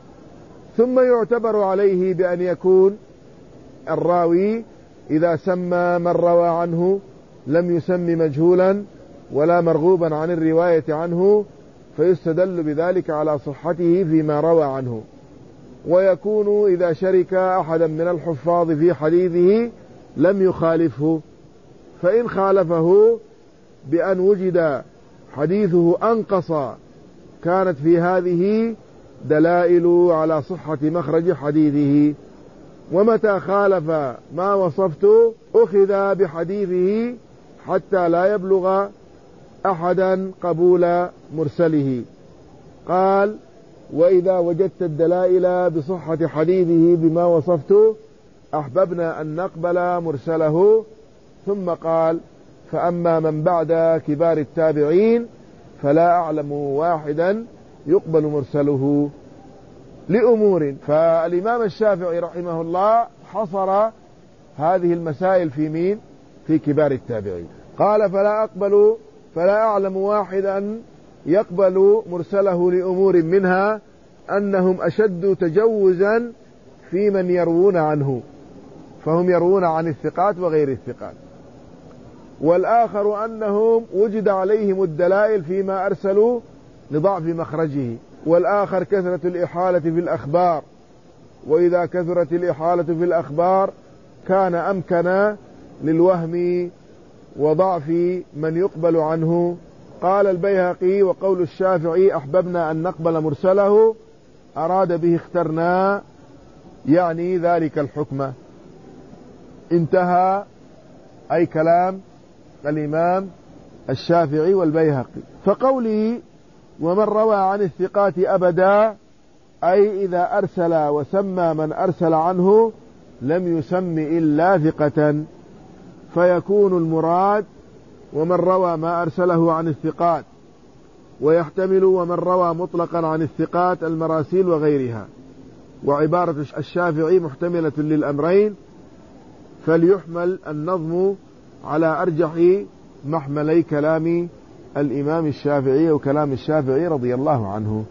ثم يعتبر عليه بأن يكون الراوي إذا سمى من روى عنه لم يسمي مجهولا ولا مرغوبا عن الرواية عنه، فيستدل بذلك على صحته فيما روى عنه. ويكون إذا شرك أحدا من الحفاظ في حديثه لم يخالفه، فإن خالفه بأن وجد حديثه أنقص كانت في هذه دلائل على صحة مخرج حديثه. ومتى خالف ما وصفت أخذ بحديثه حتى لا يبلغ أحدا قبول مرسله. قال: وإذا وجدت الدلائل بصحة حديثه بما وصفت أحببنا أن نقبل مرسله. ثم قال: فأما من بعد كبار التابعين فلا أعلم واحدا يقبل مرسله لأمور. فالإمام الشافعي رحمه الله حصر هذه المسائل في مين؟ في كبار التابعين. قال: فلا أقبل فلا أعلم واحدا يقبل مرسله لأمور منها أنهم أشد تجوزا في من يروون عنه، فهم يروون عن الثقات وغير الثقات. والآخر أنهم وجد عليهم الدلائل فيما أرسلوا لضعف مخرجه. والآخر كثرة الإحالة في الأخبار، وإذا كثرت الإحالة في الأخبار كان أمكن للوهم وضعف من يقبل عنه. قال البيهقي: وقول الشافعي أحببنا أن نقبل مرسله أراد به اخترنا، يعني ذلك الحكم. انتهى أي كلام الإمام الشافعي والبيهقي. فقولي ومن روى عن الثقات أبدا، أي إذا أرسل وسمى من أرسل عنه لم يسم إلا ثقة، فيكون المراد ومن روى ما أرسله عن الثقات، ويحتمل ومن روى مطلقا عن الثقات المراسيل وغيرها. وعبارة الشافعي محتملة للأمرين، فليحمل النظم على أرجح محملي كلام الإمام الشافعي وكلام الشافعي رضي الله عنه.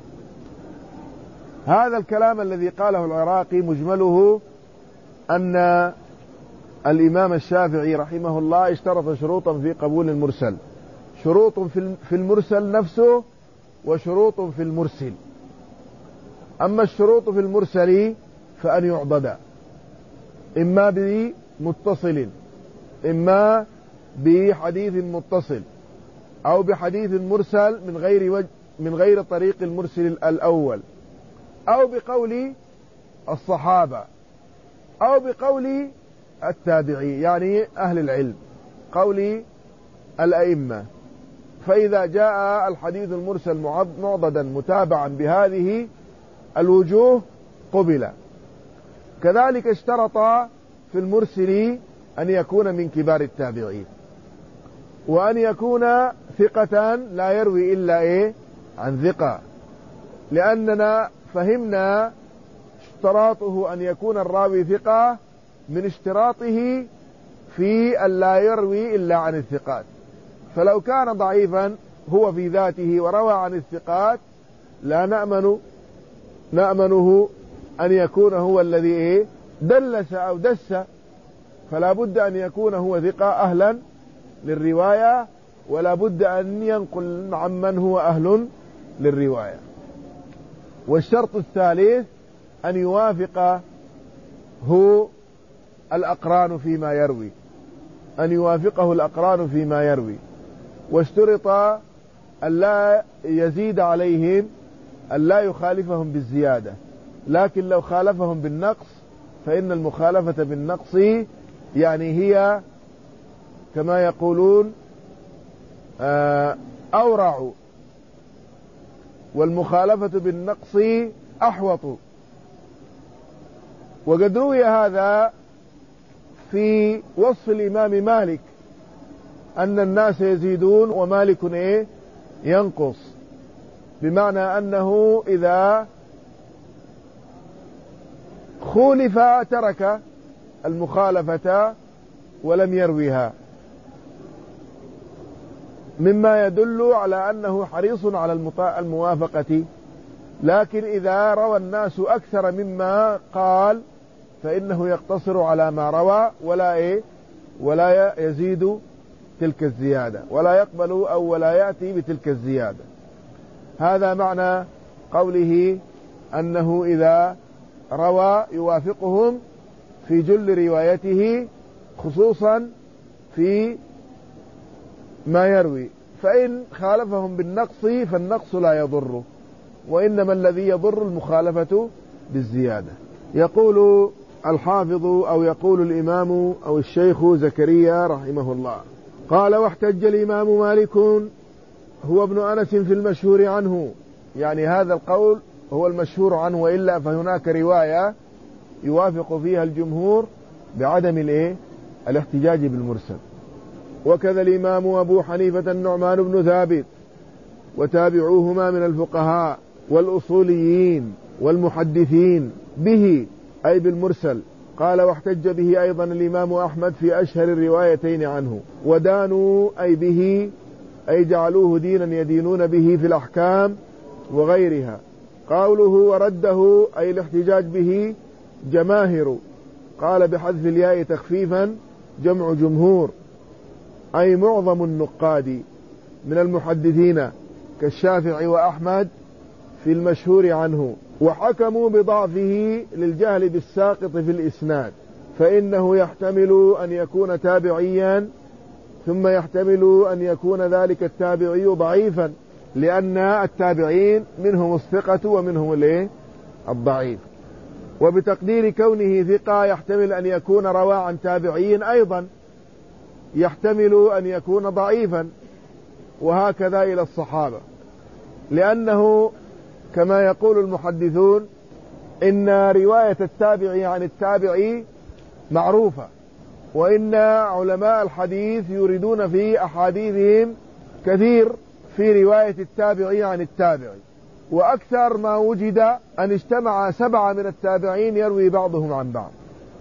هذا الكلام الذي قاله العراقي مجمله أن الإمام الشافعي رحمه الله اشترط شروطا في قبول المرسل، شروط في المرسل نفسه وشروط في المرسل. أما الشروط في المرسل فأن يعضد إما بمتصل إما بحديث متصل أو بحديث مرسل من غير وجه من غير طريق المرسل الأول، أو بقول الصحابة أو بقول التابعي يعني أهل العلم. قول الأئمة. فإذا جاء الحديث المرسل معضدا متابعا بهذه الوجوه قبل. كذلك اشترط في المرسل أن يكون من كبار التابعين، وأن يكون ثقة لا يروي إلا إيه عن ثقة، لأننا فهمنا اشتراطه أن يكون الراوي ثقة من اشتراطه في أن لا يروي إلا عن الثقات. فلو كان ضعيفا هو في ذاته وروى عن الثقات لا نأمن نأمنه أن يكون هو الذي إيه دلس أو دس، فلا بد أن يكون هو ثقة أهلا للرواية، ولا بد أن ينقل عمن هو أهل للرواية. والشرط الثالث أن يوافق هو الأقران فيما يروي، أن يوافقه الأقران فيما يروي. واشترط أن لا يزيد عليهم، أن لا يخالفهم بالزيادة، لكن لو خالفهم بالنقص فإن المخالفة بالنقص يعني هي كما يقولون أورع، والمخالفة بالنقص أحوط. وقد روي هذا في وصف الإمام مالك أن الناس يزيدون ومالك إيه ينقص، بمعنى أنه إذا خولف ترك المخالفة ولم يرويها، مما يدل على أنه حريص على الموافقة. لكن إذا روى الناس أكثر مما قال فإنه يقتصر على ما روى ولا إيه ولا يزيد تلك الزيادة، ولا يقبل أو ولا يأتي بتلك الزيادة. هذا معنى قوله أنه إذا روى يوافقهم في جل روايته، خصوصا في ما يروي. فإن خالفهم بالنقص فالنقص لا يضر، وإنما الذي يضر المخالفة بالزيادة. يقول الحافظ أو يقول الإمام أو الشيخ زكريا رحمه الله قال: واحتج الإمام مالك هو ابن أنس في المشهور عنه، يعني هذا القول هو المشهور عنه، وإلا فهناك رواية يوافق فيها الجمهور بعدم الايه الاحتجاج بالمرسل. وكذا الإمام أبو حنيفة النعمان بن ثابت وتابعوهما من الفقهاء والأصوليين والمحدثين به أي بالمرسل. قال: واحتج به أيضا الإمام أحمد في أشهر الروايتين عنه. ودانوا أي به أي جعلوه دينا يدينون به في الأحكام وغيرها. قوله ورده أي الاحتجاج به جماهر، قال بحذف الياء تخفيفا جمع جمهور، أي معظم النقاد من المحدثين كالشافعي وأحمد في المشهور عنه. وحكموا بضعفه للجهل بالساقط في الإسناد، فإنه يحتمل أن يكون تابعيا ثم يحتمل أن يكون ذلك التابعي ضعيفا، لأن التابعين منهم الثقة ومنهم الايه الضعيف. وبتقدير كونه ثقة يحتمل أن يكون روى عن تابعين أيضا يحتمل أن يكون ضعيفا، وهكذا إلى الصحابة، لأنه كما يقول المحدثون إن رواية التابع عن التابع معروفة، وإن علماء الحديث يريدون في أحاديثهم كثير في رواية التابع عن التابع. وأكثر ما وجد أن اجتمع سبعة من التابعين يروي بعضهم عن بعض،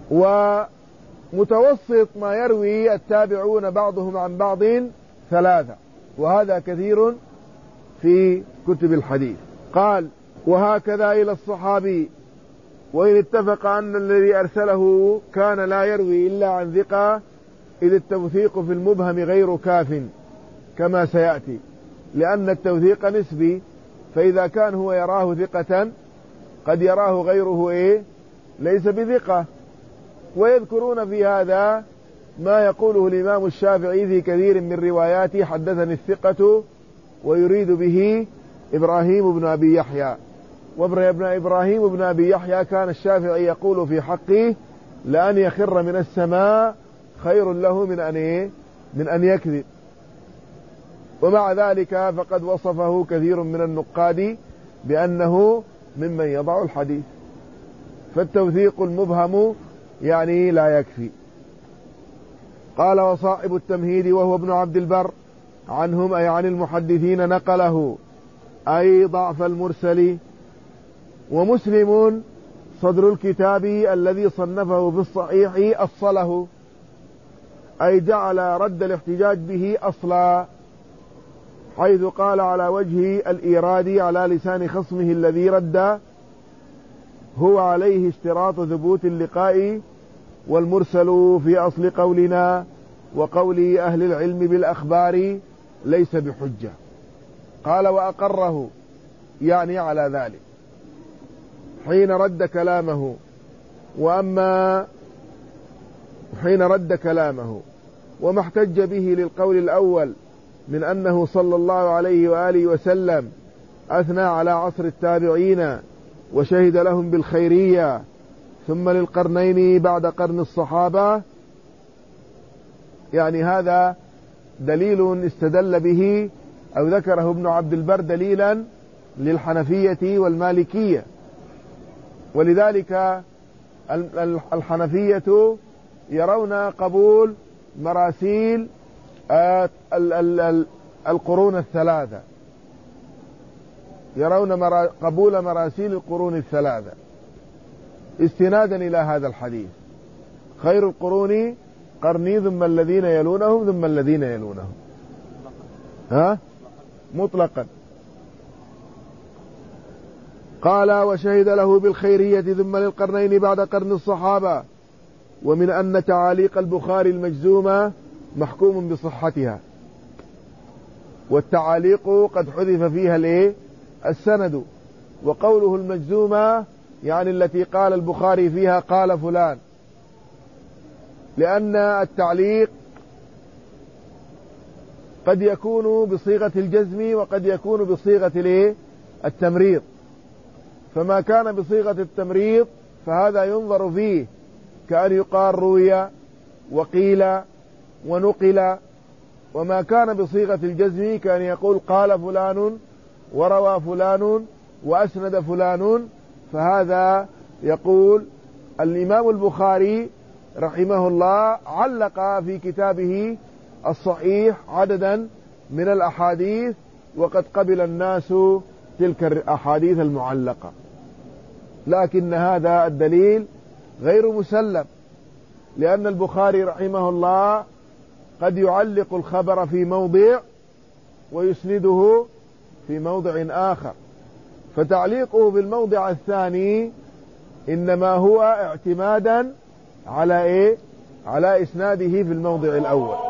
ومتوسط ما يروي التابعون بعضهم عن بعض ثلاثة، وهذا كثير في كتب الحديث. قال: وهكذا إلى الصحابي، وإن اتفق أن الذي أرسله كان لا يروي إلا عن ثقة، إذ التوثيق في المبهم غير كاف كما سيأتي، لأن التوثيق نسبي، فإذا كان هو يراه ثقة قد يراه غيره إيه ليس بثقة. ويذكرون في هذا ما يقوله الإمام الشافعي في كثير من رواياته: حدثني الثقة، ويريد به إبراهيم بن أبي يحيى. وابن إبراهيم بن أبي يحيى كان الشافعي يقول في حقه: لأن يخر من السماء خير له من أن إيه من أن يكذب. ومع ذلك فقد وصفه كثير من النقاد بأنه ممن يضع الحديث، فالتوثيق المبهم يعني لا يكفي. قال وصاحب التمهيد وهو ابن عبد البر عنهم أي عن المحدثين نقله أي ضعف المرسل. ومسلم صدر الكتاب الذي صنفه في الصحيح أصله أي جعل رد الاحتجاج به أصلا، حيث قال على وجه الإيراد على لسان خصمه الذي رد هو عليه اشتراط ثبوت اللقاء والمرسل في أصل قولنا وقول أهل العلم بالأخبار ليس بحجة. قال وأقره يعني على ذلك حين رد كلامه. وأما حين رد كلامه وما احتج به للقول الأول من أنه صلى الله عليه وآله وسلم أثنى على عصر التابعين وشهد لهم بالخيرية، ثم للقرنين بعد قرن الصحابة، يعني هذا دليل استدل به أو ذكره ابن عبد البر دليلا للحنفية والمالكية. ولذلك الحنفية يرون قبول مراسيل القرون الثلاثة، يرون قبول مراسيل القرون الثلاثة استنادا إلى هذا الحديث: خير القرون قرني ثم الذين يلونهم ثم الذين يلونهم، ها مطلقا. قال وشهد له بالخيرية ثم للقرنين بعد قرن الصحابة. ومن أن تعاليق البخاري المجزومة محكوم بصحتها، والتعاليق قد حذف فيها الايه السند، وقوله المجزومة يعني التي قال البخاري فيها قال فلان، لأن التعليق قد يكون بصيغة الجزم وقد يكون بصيغة الايه التمريض، فما كان بصيغة التمريض فهذا ينظر فيه كأن يقال روي وقيل ونقل، وما كان بصيغة الجزم كأن يقول قال فلان وروى فلان وأسند فلان. فهذا يقول الإمام البخاري رحمه الله علق في كتابه الصحيح عددا من الأحاديث، وقد قبل الناس تلك الأحاديث المعلقة، لكن هذا الدليل غير مسلم، لأن البخاري رحمه الله قد يعلق الخبر في موضع ويسنده في موضع آخر، فتعليقه في الموضع الثاني إنما هو اعتمادا على إيه؟ على إسناده في الموضع الأول.